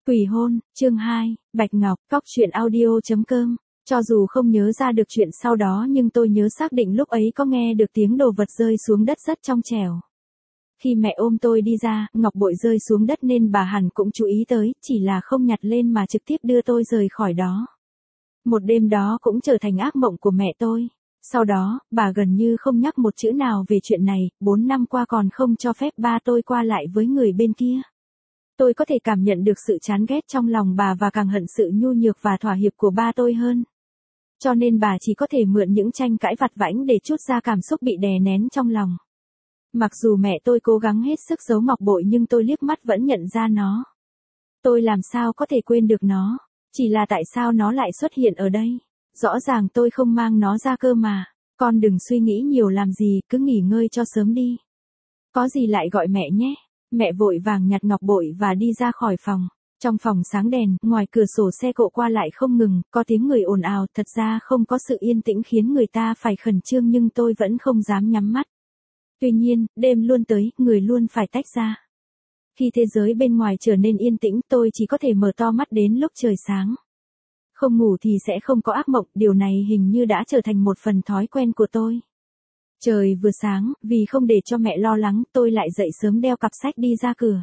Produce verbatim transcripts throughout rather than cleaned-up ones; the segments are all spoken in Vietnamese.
Quỷ hôn, chương hai, Bạch Ngọc, Cóc truyện audio.com. Cho dù không nhớ ra được chuyện sau đó nhưng tôi nhớ xác định lúc ấy có nghe được tiếng đồ vật rơi xuống đất rất trong trẻo. Khi mẹ ôm tôi đi ra, ngọc bội rơi xuống đất nên bà hẳn cũng chú ý tới, chỉ là không nhặt lên mà trực tiếp đưa tôi rời khỏi đó. Một đêm đó cũng trở thành ác mộng của mẹ tôi. Sau đó, bà gần như không nhắc một chữ nào về chuyện này, bốn năm qua còn không cho phép ba tôi qua lại với người bên kia. Tôi có thể cảm nhận được sự chán ghét trong lòng bà và càng hận sự nhu nhược và thỏa hiệp của ba tôi hơn. Cho nên bà chỉ có thể mượn những tranh cãi vặt vãnh để trút ra cảm xúc bị đè nén trong lòng. Mặc dù mẹ tôi cố gắng hết sức giấu ngọc bội nhưng tôi liếc mắt vẫn nhận ra nó. Tôi làm sao có thể quên được nó, chỉ là tại sao nó lại xuất hiện ở đây. Rõ ràng tôi không mang nó ra cơ mà. Con đừng suy nghĩ nhiều làm gì, cứ nghỉ ngơi cho sớm đi. Có gì lại gọi mẹ nhé. Mẹ vội vàng nhặt ngọc bội và đi ra khỏi phòng. Trong phòng sáng đèn, ngoài cửa sổ xe cộ qua lại không ngừng, có tiếng người ồn ào, thật ra không có sự yên tĩnh khiến người ta phải khẩn trương nhưng tôi vẫn không dám nhắm mắt. Tuy nhiên, đêm luôn tới, người luôn phải tách ra. Khi thế giới bên ngoài trở nên yên tĩnh, tôi chỉ có thể mở to mắt đến lúc trời sáng. Không ngủ thì sẽ không có ác mộng, điều này hình như đã trở thành một phần thói quen của tôi. Trời vừa sáng, vì không để cho mẹ lo lắng, tôi lại dậy sớm đeo cặp sách đi ra cửa.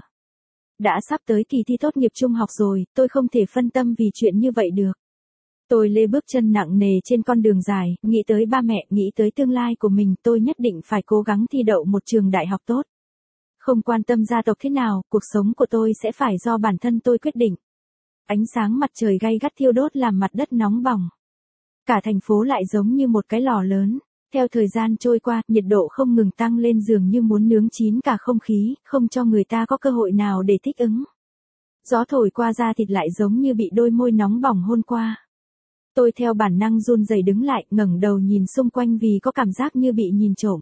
Đã sắp tới kỳ thi tốt nghiệp trung học rồi, tôi không thể phân tâm vì chuyện như vậy được. Tôi lê bước chân nặng nề trên con đường dài, nghĩ tới ba mẹ, nghĩ tới tương lai của mình, tôi nhất định phải cố gắng thi đậu một trường đại học tốt. Không quan tâm gia tộc thế nào, cuộc sống của tôi sẽ phải do bản thân tôi quyết định. Ánh sáng mặt trời gay gắt thiêu đốt làm mặt đất nóng bỏng. Cả thành phố lại giống như một cái lò lớn. Theo thời gian trôi qua, nhiệt độ không ngừng tăng lên dường như muốn nướng chín cả không khí, không cho người ta có cơ hội nào để thích ứng. Gió thổi qua da thịt lại giống như bị đôi môi nóng bỏng hôn qua. Tôi theo bản năng run rẩy đứng lại, ngẩng đầu nhìn xung quanh vì có cảm giác như bị nhìn trộm.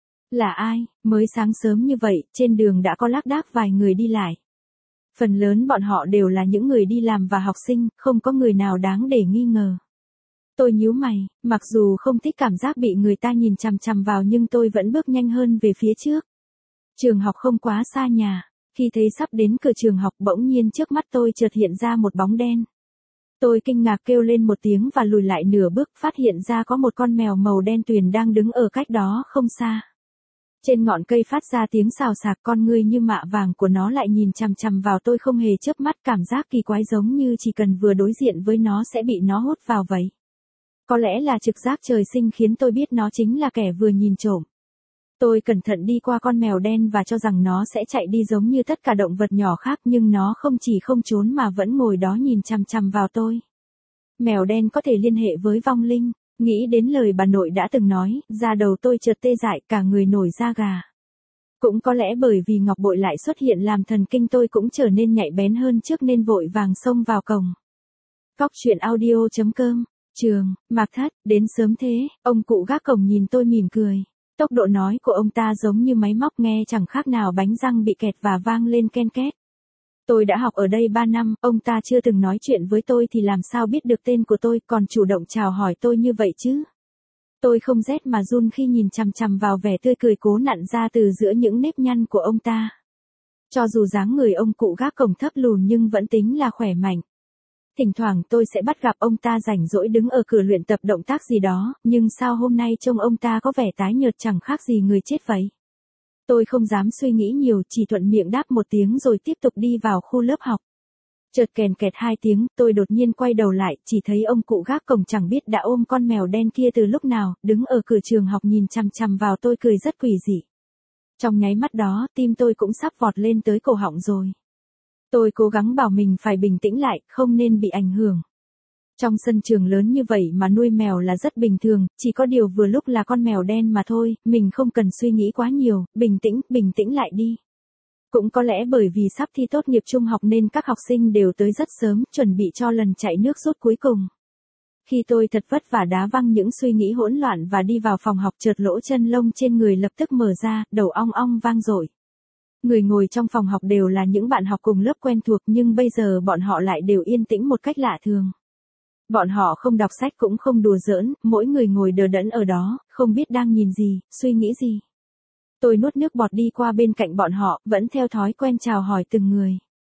Là ai? Mới sáng sớm như vậy, trên đường đã có lác đác vài người đi lại. Phần lớn bọn họ đều là những người đi làm và học sinh, không có người nào đáng để nghi ngờ. Tôi nhíu mày, mặc dù không thích cảm giác bị người ta nhìn chằm chằm vào nhưng tôi vẫn bước nhanh hơn về phía trước. Trường học không quá xa nhà, khi thấy sắp đến cửa trường học bỗng nhiên trước mắt tôi chợt hiện ra một bóng đen. Tôi kinh ngạc kêu lên một tiếng và lùi lại nửa bước, phát hiện ra có một con mèo màu đen tuyền đang đứng ở cách đó không xa. Trên ngọn cây phát ra tiếng xào xạc, con ngươi như mạ vàng của nó lại nhìn chằm chằm vào tôi không hề chớp mắt, cảm giác kỳ quái giống như chỉ cần vừa đối diện với nó sẽ bị nó hút vào vậy. Có lẽ là trực giác trời sinh khiến tôi biết nó chính là kẻ vừa nhìn trộm. Tôi cẩn thận đi qua con mèo đen và cho rằng nó sẽ chạy đi giống như tất cả động vật nhỏ khác nhưng nó không chỉ không trốn mà vẫn ngồi đó nhìn chằm chằm vào tôi. Mèo đen có thể liên hệ với vong linh, nghĩ đến lời bà nội đã từng nói, da đầu tôi chợt tê dại, cả người nổi da gà. Cũng có lẽ bởi vì ngọc bội lại xuất hiện làm thần kinh tôi cũng trở nên nhạy bén hơn trước nên vội vàng xông vào cổng. Cóc truyện audio.com. Trường, Mạc Thất, đến sớm thế, ông cụ gác cổng nhìn tôi mỉm cười. Tốc độ nói của ông ta giống như máy móc nghe chẳng khác nào bánh răng bị kẹt và vang lên ken két. Tôi đã học ở đây ba năm, ông ta chưa từng nói chuyện với tôi thì làm sao biết được tên của tôi còn chủ động chào hỏi tôi như vậy chứ. Tôi không rét mà run khi nhìn chằm chằm vào vẻ tươi cười cố nặn ra từ giữa những nếp nhăn của ông ta. Cho dù dáng người ông cụ gác cổng thấp lùn nhưng vẫn tính là khỏe mạnh. Thỉnh thoảng tôi sẽ bắt gặp ông ta rảnh rỗi đứng ở cửa luyện tập động tác gì đó, nhưng sao hôm nay trông ông ta có vẻ tái nhợt chẳng khác gì người chết vậy. Tôi không dám suy nghĩ nhiều, chỉ thuận miệng đáp một tiếng rồi tiếp tục đi vào khu lớp học. Chợt kèn kẹt hai tiếng, tôi đột nhiên quay đầu lại, chỉ thấy ông cụ gác cổng chẳng biết đã ôm con mèo đen kia từ lúc nào, đứng ở cửa trường học nhìn chằm chằm vào tôi cười rất quỷ dị. Trong nháy mắt đó, tim tôi cũng sắp vọt lên tới cổ họng rồi. Tôi cố gắng bảo mình phải bình tĩnh lại, không nên bị ảnh hưởng. Trong sân trường lớn như vậy mà nuôi mèo là rất bình thường, chỉ có điều vừa lúc là con mèo đen mà thôi, mình không cần suy nghĩ quá nhiều, bình tĩnh, bình tĩnh lại đi. Cũng có lẽ bởi vì sắp thi tốt nghiệp trung học nên các học sinh đều tới rất sớm, chuẩn bị cho lần chạy nước rút cuối cùng. Khi tôi thật vất vả đá văng những suy nghĩ hỗn loạn và đi vào phòng học chợt lỗ chân lông trên người lập tức mở ra, đầu ong ong vang dội. Người ngồi trong phòng học đều là những bạn học cùng lớp quen thuộc nhưng bây giờ bọn họ lại đều yên tĩnh một cách lạ thường. Bọn họ không đọc sách cũng không đùa giỡn, mỗi người ngồi đờ đẫn ở đó, không biết đang nhìn gì, suy nghĩ gì. Tôi nuốt nước bọt đi qua bên cạnh bọn họ, vẫn theo thói quen chào hỏi từng người.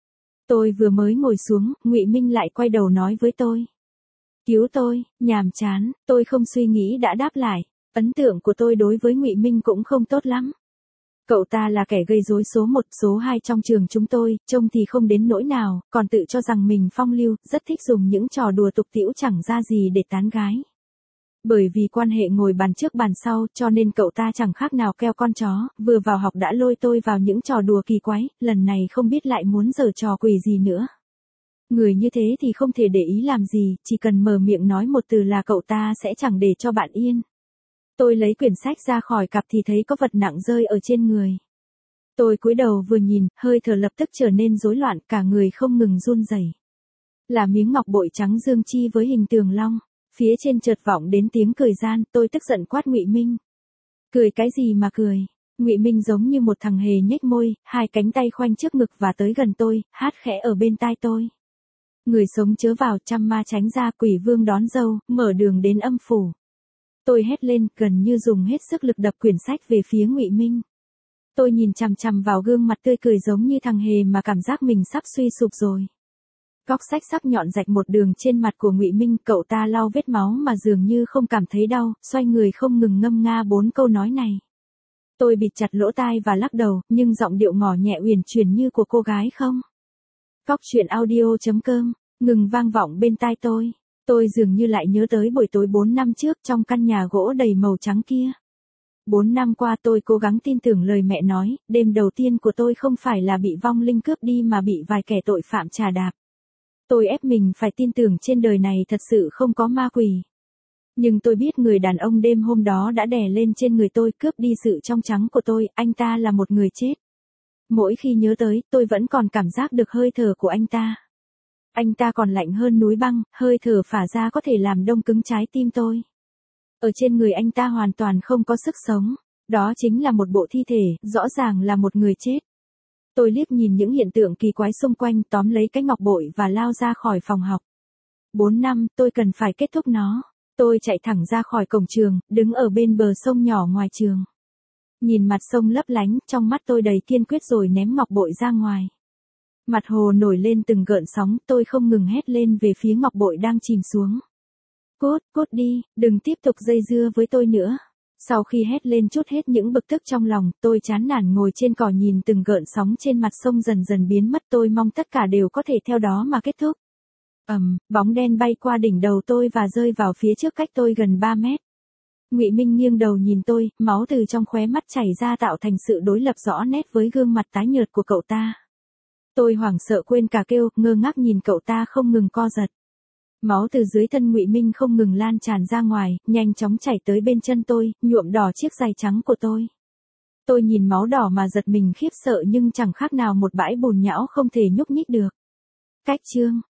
Tôi vừa mới ngồi xuống, Ngụy Minh lại quay đầu nói với tôi. Cứu tôi, nhàm chán, tôi không suy nghĩ đã đáp lại. Ấn tượng của tôi đối với Ngụy Minh cũng không tốt lắm. Cậu ta là kẻ gây rối số một, số hai trong trường chúng tôi, trông thì không đến nỗi nào, còn tự cho rằng mình phong lưu, rất thích dùng những trò đùa tục tĩu chẳng ra gì để tán gái. Bởi vì quan hệ ngồi bàn trước bàn sau, cho nên cậu ta chẳng khác nào keo con chó, vừa vào học đã lôi tôi vào những trò đùa kỳ quái, lần này không biết lại muốn giở trò quỷ gì nữa. Người như thế thì không thể để ý làm gì, chỉ cần mở miệng nói một từ là cậu ta sẽ chẳng để cho bạn yên. Tôi lấy quyển sách ra khỏi cặp thì thấy có vật nặng rơi ở trên người. Tôi cúi đầu vừa nhìn, hơi thở lập tức trở nên rối loạn, cả người không ngừng run rẩy. Là miếng ngọc bội trắng dương chi với hình tường long. Phía trên chợt vọng đến tiếng cười gian, tôi tức giận quát Ngụy Minh. Cười cái gì mà cười? Ngụy Minh giống như một thằng hề nhếch môi, hai cánh tay khoanh trước ngực và tới gần tôi, hát khẽ ở bên tai tôi. Người sống chớ vào, trăm ma tránh ra, quỷ vương đón dâu, mở đường đến âm phủ. Tôi hét lên, gần như dùng hết sức lực đập quyển sách về phía Ngụy Minh. Tôi nhìn chằm chằm vào gương mặt tươi cười giống như thằng hề mà cảm giác mình sắp suy sụp rồi. Góc sách sắc nhọn rạch một đường trên mặt của Ngụy Minh, cậu ta lau vết máu mà dường như không cảm thấy đau, xoay người không ngừng ngâm nga bốn câu nói này. Tôi bịt chặt lỗ tai và lắc đầu, nhưng giọng điệu ngỏ nhẹ uyển chuyển như của cô gái không. Cóc truyện audio chấm com, ngừng vang vọng bên tai tôi. Tôi dường như lại nhớ tới buổi tối bốn năm trước trong căn nhà gỗ đầy màu trắng kia. Bốn năm qua tôi cố gắng tin tưởng lời mẹ nói, đêm đầu tiên của tôi không phải là bị vong linh cướp đi mà bị vài kẻ tội phạm trà đạp. Tôi ép mình phải tin tưởng trên đời này thật sự không có ma quỷ. Nhưng tôi biết người đàn ông đêm hôm đó đã đè lên trên người tôi, cướp đi sự trong trắng của tôi, anh ta là một người chết. Mỗi khi nhớ tới, tôi vẫn còn cảm giác được hơi thở của anh ta. Anh ta còn lạnh hơn núi băng, hơi thở phả ra có thể làm đông cứng trái tim tôi. Ở trên người anh ta hoàn toàn không có sức sống. Đó chính là một bộ thi thể, rõ ràng là một người chết. Tôi liếc nhìn những hiện tượng kỳ quái xung quanh, tóm lấy cái ngọc bội và lao ra khỏi phòng học. Bốn năm, tôi cần phải kết thúc nó. Tôi chạy thẳng ra khỏi cổng trường, đứng ở bên bờ sông nhỏ ngoài trường. Nhìn mặt sông lấp lánh, trong mắt tôi đầy kiên quyết rồi ném ngọc bội ra ngoài. Mặt hồ nổi lên từng gợn sóng, tôi không ngừng hét lên về phía ngọc bội đang chìm xuống. Cút, cút đi, đừng tiếp tục dây dưa với tôi nữa. Sau khi hét lên chút hết những bực tức trong lòng, tôi chán nản ngồi trên cỏ nhìn từng gợn sóng trên mặt sông dần dần biến mất, tôi mong tất cả đều có thể theo đó mà kết thúc. Ầm, um, bóng đen bay qua đỉnh đầu tôi và rơi vào phía trước cách tôi gần ba mét. Ngụy Minh nghiêng đầu nhìn tôi, máu từ trong khóe mắt chảy ra tạo thành sự đối lập rõ nét với gương mặt tái nhợt của cậu ta. Tôi hoảng sợ quên cả kêu, ngơ ngác nhìn cậu ta không ngừng co giật. Máu từ dưới thân Ngụy Minh không ngừng lan tràn ra ngoài, nhanh chóng chảy tới bên chân tôi, nhuộm đỏ chiếc giày trắng của tôi. Tôi nhìn máu đỏ mà giật mình khiếp sợ nhưng chẳng khác nào một bãi bùn nhão không thể nhúc nhích được. Cách chương